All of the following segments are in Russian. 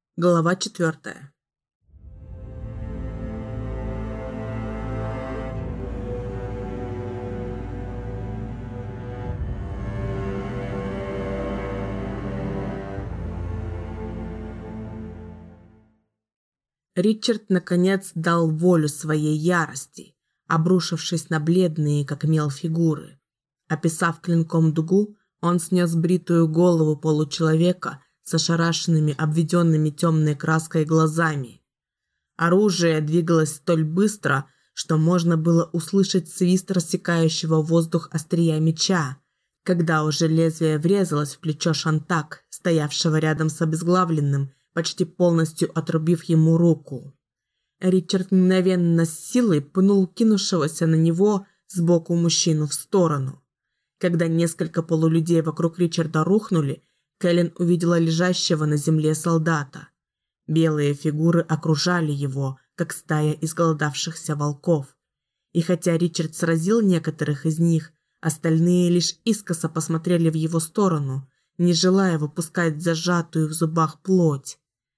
Глава 4. Ричард наконец дал волю своей ярости, обрушившись на бледные, как мел, фигуры. Описав клинком дугу, он снес бритую голову получеловека с ошарашенными, обведенными темной краской глазами. Оружие двигалось столь быстро, что можно было услышать свист рассекающего воздух острия меча, когда уже лезвие врезалось в плечо Шантак, стоявшего рядом с обезглавленным, почти полностью отрубив ему руку. Ричард мгновенно с силой пнул кинувшегося на него сбоку мужчину в сторону. Когда несколько полулюдей вокруг Ричарда рухнули, Кэлен увидела лежащего на земле солдата. Белые фигуры окружали его, как стая изголодавшихся волков. И хотя Ричард сразил некоторых из них, остальные лишь искоса посмотрели в его сторону, не желая выпускать зажатую в зубах плоть.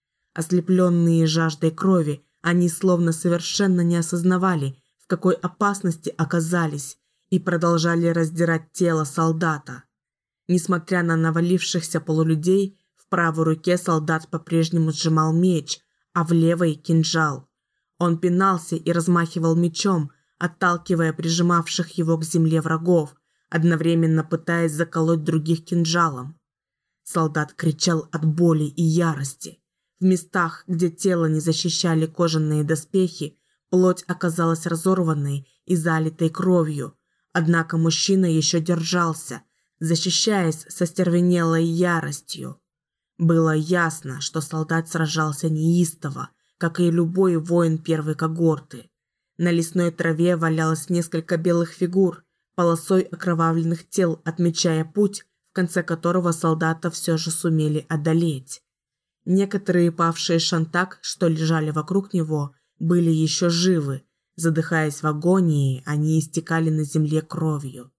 Ослепленные жаждой крови, они словно совершенно не осознавали, в какой опасности оказались, и продолжали раздирать тело солдата. Несмотря на навалившихся полулюдей, в правой руке солдат по-прежнему сжимал меч, а в левой – кинжал. Он пинался и размахивал мечом, отталкивая прижимавших его к земле врагов, одновременно пытаясь заколоть других кинжалом. Солдат кричал от боли и ярости. В местах, где тело не защищали кожаные доспехи, плоть оказалась разорванной и залитой кровью. Однако мужчина еще держался, защищаясь со остервенелой яростью. Было ясно, что солдат сражался неистово, как и любой воин первой когорты. На лесной траве валялось несколько белых фигур, полосой окровавленных тел, отмечая путь, в конце которого солдата все же сумели одолеть. Некоторые павшие Шантак, что лежали вокруг него, были еще живы. Задыхаясь в агонии, они истекали на земле кровью.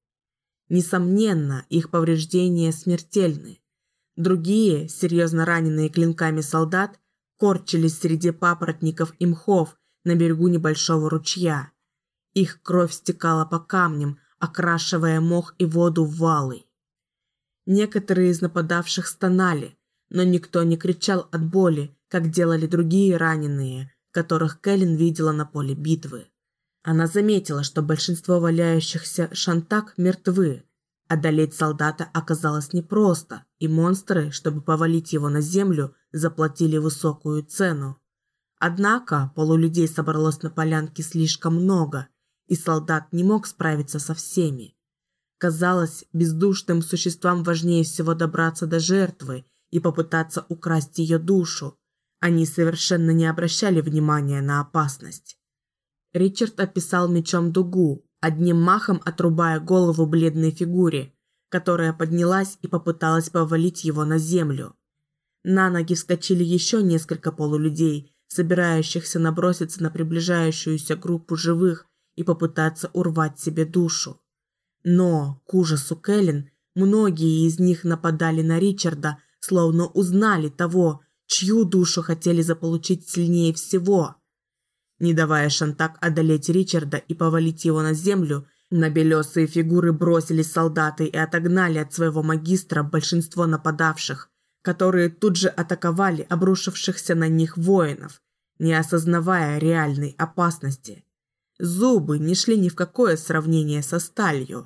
Несомненно, их повреждения смертельны. Другие, серьезно раненые клинками солдат, корчились среди папоротников и мхов на берегу небольшого ручья. Их кровь стекала по камням, окрашивая мох и воду в валы. Некоторые из нападавших стонали, но никто не кричал от боли, как делали другие раненые, которых Кэлен видела на поле битвы. Она заметила, что большинство валяющихся Шантак мертвы. Одолеть солдата оказалось непросто, и монстры, чтобы повалить его на землю, заплатили высокую цену. Однако полулюдей собралось на полянке слишком много, и солдат не мог справиться со всеми. Казалось, бездушным существам важнее всего добраться до жертвы и попытаться украсть ее душу. Они совершенно не обращали внимания на опасность. Ричард описал мечом дугу, одним махом отрубая голову бледной фигуре, которая поднялась и попыталась повалить его на землю. На ноги вскочили еще несколько полулюдей, собирающихся наброситься на приближающуюся группу живых и попытаться урвать себе душу. Но, к ужасу Кэлен, многие из них нападали на Ричарда, словно узнали того, чью душу хотели заполучить сильнее всего. Не давая Шантак одолеть Ричарда и повалить его на землю, на белесые фигуры бросились солдаты и отогнали от своего магистра большинство нападавших, которые тут же атаковали обрушившихся на них воинов, не осознавая реальной опасности. Зубы не шли ни в какое сравнение со сталью.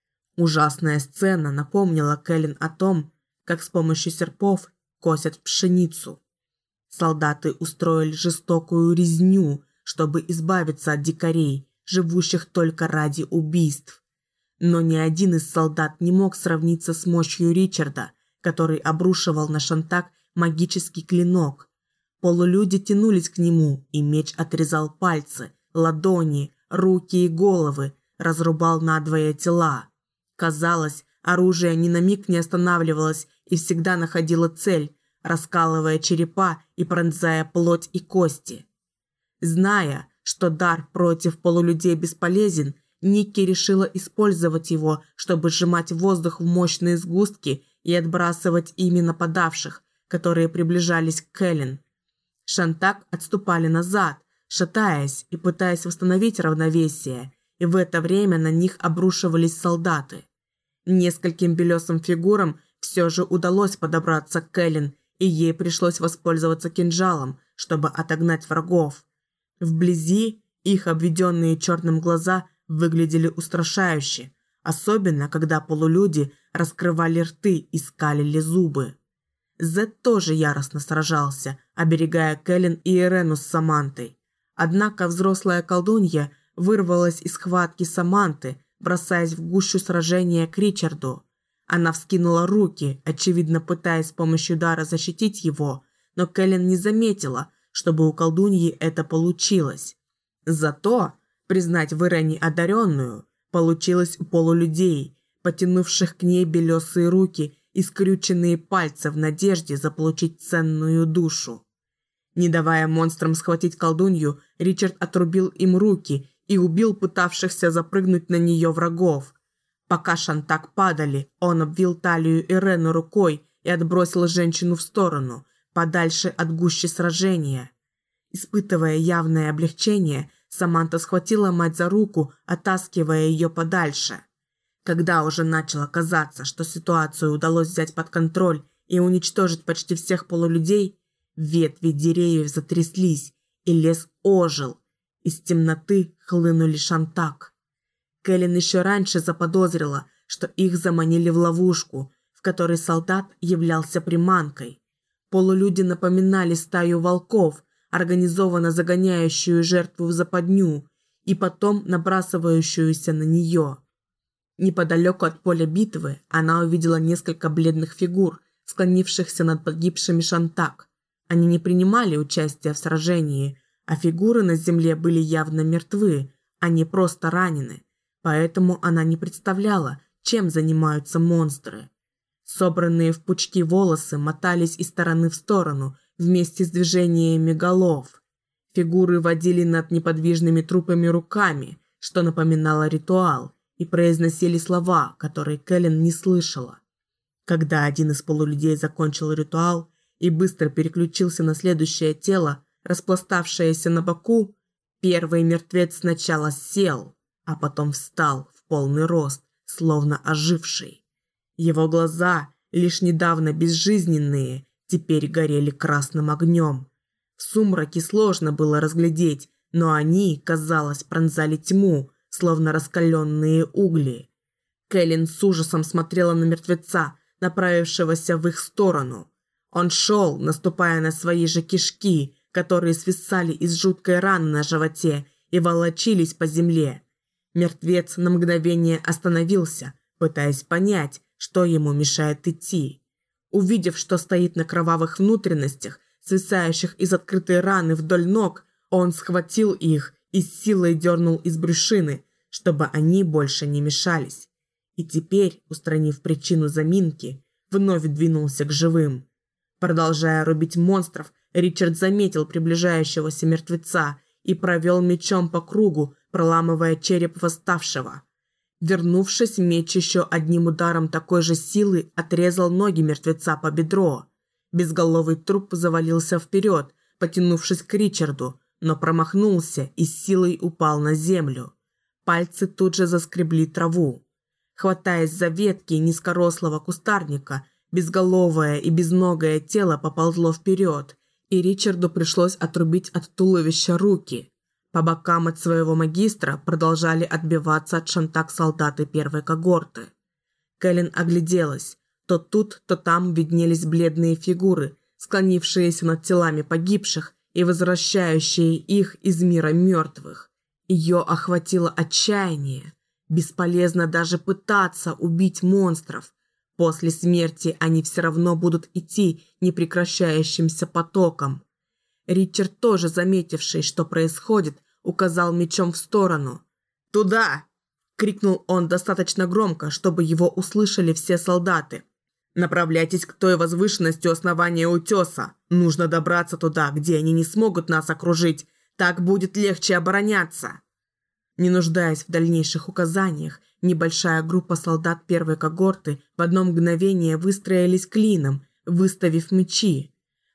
Ужасная сцена напомнила Кэлен о том, как с помощью серпов косят пшеницу. Солдаты устроили жестокую резню, чтобы избавиться от дикарей, живущих только ради убийств. Но ни один из солдат не мог сравниться с мощью Ричарда, который обрушивал на Шантак магический клинок. Полулюди тянулись к нему, и меч отрезал пальцы, ладони, руки и головы, разрубал надвое тела. Казалось, оружие ни на миг не останавливалось и всегда находило цель, раскалывая черепа и пронзая плоть и кости. Зная, что дар против полулюдей бесполезен, Никки решила использовать его, чтобы сжимать воздух в мощные сгустки и отбрасывать ими нападавших, которые приближались к Кэлен. Шантак отступали назад, шатаясь и пытаясь восстановить равновесие, и в это время на них обрушивались солдаты. Нескольким белесым фигурам все же удалось подобраться к Кэлен, и ей пришлось воспользоваться кинжалом, чтобы отогнать врагов. Вблизи их обведенные черным глаза выглядели устрашающе, особенно когда полулюди раскрывали рты и скалили зубы. Зед тоже яростно сражался, оберегая Кэлен и Ирену с Самантой. Однако взрослая колдунья вырвалась из схватки Саманты, бросаясь в гущу сражения к Ричарду. Она вскинула руки, очевидно пытаясь с помощью дара защитить его, но Кэлен не заметила, чтобы у колдуньи это получилось. Зато признать в Ирене одаренную получилось у полулюдей, потянувших к ней белесые руки и скрюченные пальцы в надежде заполучить ценную душу. Не давая монстрам схватить колдунью, Ричард отрубил им руки и убил пытавшихся запрыгнуть на нее врагов. Пока Шантак падали, он обвил талию Ирены рукой и отбросил женщину в сторону, подальше от гущи сражения. Испытывая явное облегчение, Саманта схватила мать за руку, оттаскивая ее подальше. Когда уже начало казаться, что ситуацию удалось взять под контроль и уничтожить почти всех полулюдей, ветви деревьев затряслись, и лес ожил. Из темноты хлынули Шантак. Кэлен еще раньше заподозрила, что их заманили в ловушку, в которой солдат являлся приманкой. Полулюди напоминали стаю волков, организованно загоняющую жертву в западню и потом набрасывающуюся на нее. Неподалеку от поля битвы она увидела несколько бледных фигур, склонившихся над погибшими Шантак. Они не принимали участия в сражении, а фигуры на земле были явно мертвы, а не просто ранены, поэтому она не представляла, чем занимаются монстры. Собранные в пучки волосы мотались из стороны в сторону вместе с движениями голов. Фигуры водили над неподвижными трупами руками, что напоминало ритуал, и произносили слова, которые Кэлен не слышала. Когда один из полулюдей закончил ритуал и быстро переключился на следующее тело, распластавшееся на боку, первый мертвец сначала сел, а потом встал в полный рост, словно оживший. Его глаза, лишь недавно безжизненные, теперь горели красным огнем. В сумраке сложно было разглядеть, но они, казалось, пронзали тьму, словно раскаленные угли. Кэлен с ужасом смотрела на мертвеца, направившегося в их сторону. Он шел, наступая на свои же кишки, которые свисали из жуткой раны на животе и волочились по земле. Мертвец на мгновение остановился, пытаясь понять, что ему мешает идти. Увидев, что стоит на кровавых внутренностях, свисающих из открытой раны вдоль ног, он схватил их и с силой дернул из брюшины, чтобы они больше не мешались. И теперь, устранив причину заминки, вновь двинулся к живым. Продолжая рубить монстров, Ричард заметил приближающегося мертвеца и провел мечом по кругу, проламывая череп восставшего. Вернувшись, меч еще одним ударом такой же силы отрезал ноги мертвеца по бедро. Безголовый труп завалился вперед, потянувшись к Ричарду, но промахнулся и с силой упал на землю. Пальцы тут же заскребли траву. Хватаясь за ветки низкорослого кустарника, безголовое и безногое тело поползло вперед, и Ричарду пришлось отрубить от туловища руки. По бокам от своего магистра продолжали отбиваться от Шантак солдаты первой когорты. Кэлен огляделась. То тут, то там виднелись бледные фигуры, склонившиеся над телами погибших и возвращающие их из мира мертвых. Ее охватило отчаяние. Бесполезно даже пытаться убить монстров. После смерти они все равно будут идти непрекращающимся потоком. Ричард, тоже заметивший, что происходит, указал мечом в сторону. «Туда!» – крикнул он достаточно громко, чтобы его услышали все солдаты. «Направляйтесь к той возвышенности у основания утеса. Нужно добраться туда, где они не смогут нас окружить. Так будет легче обороняться». Не нуждаясь в дальнейших указаниях, небольшая группа солдат первой когорты в одно мгновение выстроились клином, выставив мечи.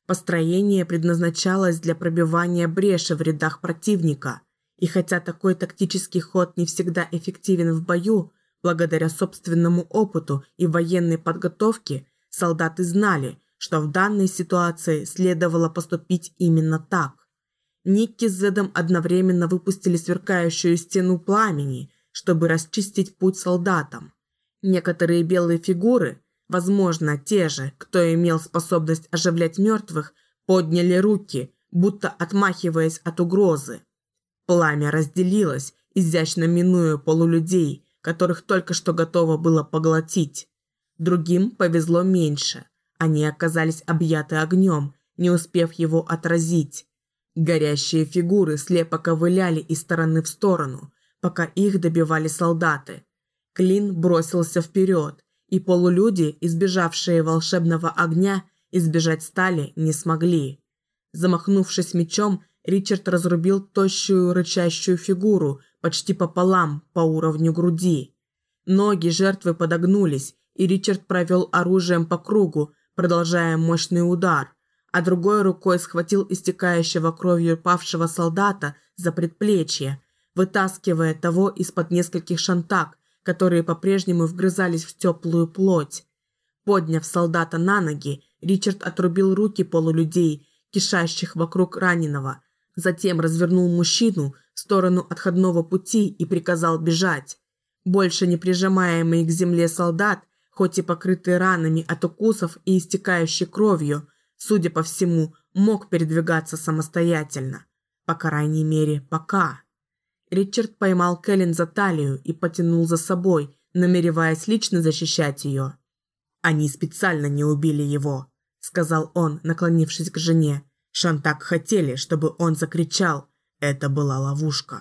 Построение предназначалось для пробивания бреши в рядах противника, и хотя такой тактический ход не всегда эффективен в бою, благодаря собственному опыту и военной подготовке, солдаты знали, что в данной ситуации следовало поступить именно так. Никки с Зедом одновременно выпустили сверкающую стену пламени, чтобы расчистить путь солдатам. Некоторые белые фигуры, возможно, те же, кто имел способность оживлять мертвых, подняли руки, будто отмахиваясь от угрозы. Пламя разделилось, изящно минуя полулюдей, которых только что готово было поглотить. Другим повезло меньше. Они оказались объяты огнем, не успев его отразить. Горящие фигуры слепо ковыляли из стороны в сторону, пока их добивали солдаты. Клин бросился вперед, и полулюди, избежавшие волшебного огня, избежать стали не смогли. Замахнувшись мечом, Ричард разрубил тощую рычащую фигуру почти пополам по уровню груди. Ноги жертвы подогнулись, и Ричард провел оружием по кругу, продолжая мощный удар, а другой рукой схватил истекающего кровью павшего солдата за предплечье, вытаскивая того из-под нескольких шантак, которые по-прежнему вгрызались в теплую плоть. Подняв солдата на ноги, Ричард отрубил руки полулюдей, кишащих вокруг раненого, затем развернул мужчину в сторону отходного пути и приказал бежать. Больше не прижимаемый к земле солдат, хоть и покрытый ранами от укусов и истекающий кровью, судя по всему, мог передвигаться самостоятельно. По крайней мере, пока. Ричард поймал Кэлен за талию и потянул за собой, намереваясь лично защищать ее. «Они специально не убили его», — сказал он, наклонившись к жене. «Шантак хотели, чтобы он закричал. Это была ловушка».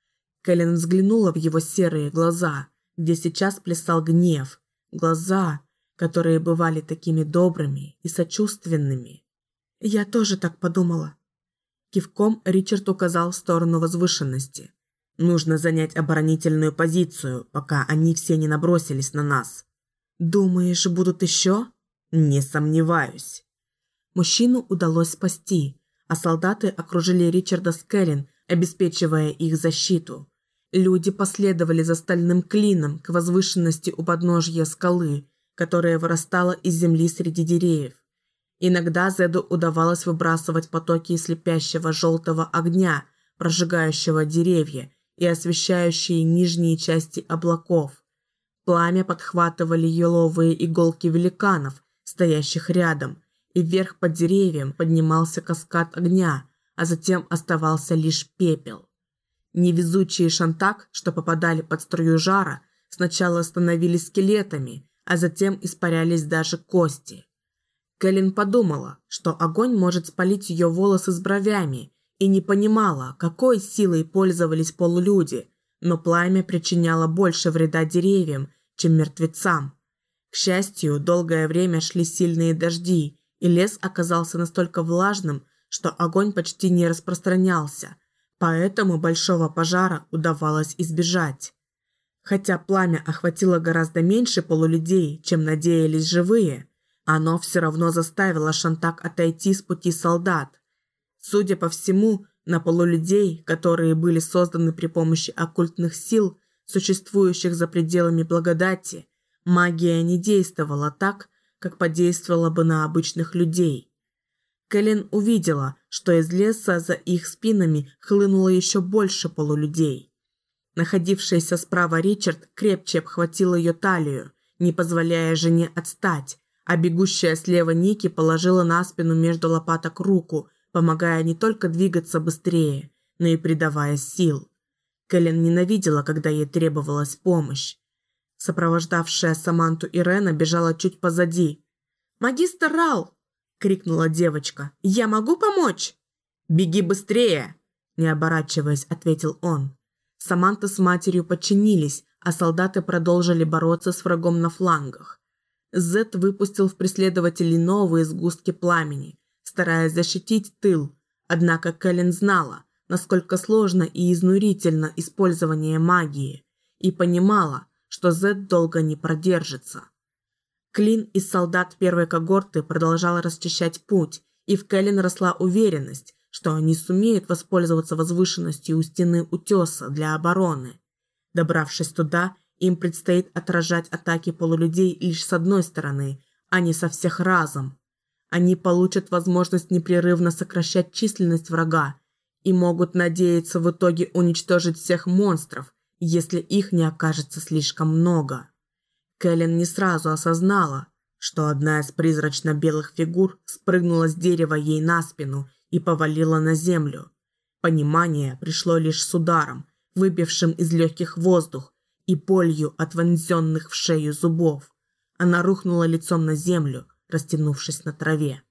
Кэлен взглянула в его серые глаза, где сейчас плясал гнев. Глаза, которые бывали такими добрыми и сочувственными. «Я тоже так подумала». Кивком Ричард указал в сторону возвышенности. «Нужно занять оборонительную позицию, пока они все не набросились на нас». «Думаешь, будут еще?» «Не сомневаюсь». Мужчину удалось спасти, а солдаты окружили Ричарда с Кэлен, обеспечивая их защиту. Люди последовали за стальным клином к возвышенности у подножья скалы, которая вырастала из земли среди деревьев. Иногда Зеду удавалось выбрасывать потоки слепящего желтого огня, прожигающего деревья и освещающие нижние части облаков. Пламя подхватывали еловые иголки великанов, стоящих рядом, и вверх под деревьям поднимался каскад огня, а затем оставался лишь пепел. Невезучие шантак, что попадали под струю жара, сначала становились скелетами, а затем испарялись даже кости. Кэлен подумала, что огонь может спалить ее волосы с бровями, и не понимала, какой силой пользовались полулюди, но пламя причиняло больше вреда деревьям, чем мертвецам. К счастью, долгое время шли сильные дожди, и лес оказался настолько влажным, что огонь почти не распространялся, поэтому большого пожара удавалось избежать. Хотя пламя охватило гораздо меньше полулюдей, чем надеялись живые, оно все равно заставило Шантак отойти с пути солдат. Судя по всему, на полулюдей, которые были созданы при помощи оккультных сил, существующих за пределами благодати, магия не действовала так, как подействовала бы на обычных людей. Кэлен увидела, что из леса за их спинами хлынуло еще больше полулюдей. Находившийся справа Ричард крепче обхватил ее талию, не позволяя жене отстать, а бегущая слева Ники положила на спину между лопаток руку, помогая не только двигаться быстрее, но и придавая сил. Кэлен ненавидела, когда ей требовалась помощь. Сопровождавшая Саманту Ирена бежала чуть позади. «Магистр Рал!» – крикнула девочка. «Я могу помочь?» «Беги быстрее!» – не оборачиваясь, ответил он. Саманта с матерью подчинились, а солдаты продолжили бороться с врагом на флангах. Зет выпустил в преследователей новые сгустки пламени, стараясь защитить тыл, однако Кэлен знала, насколько сложно и изнурительно использование магии, и понимала, что Зет долго не продержится. Клин из солдат первой когорты продолжал расчищать путь, и в Кэлен росла уверенность, что они сумеют воспользоваться возвышенностью у стены утеса для обороны. Добравшись туда, им предстоит отражать атаки полулюдей лишь с одной стороны, а не со всех разом. Они получат возможность непрерывно сокращать численность врага и могут надеяться в итоге уничтожить всех монстров, если их не окажется слишком много. Кэлен не сразу осознала, что одна из призрачно-белых фигур спрыгнула с дерева ей на спину и повалила на землю. Понимание пришло лишь с ударом, выбившим из легких воздух, и болью от вонзенных в шею зубов. Она рухнула лицом на землю, растянувшись на траве.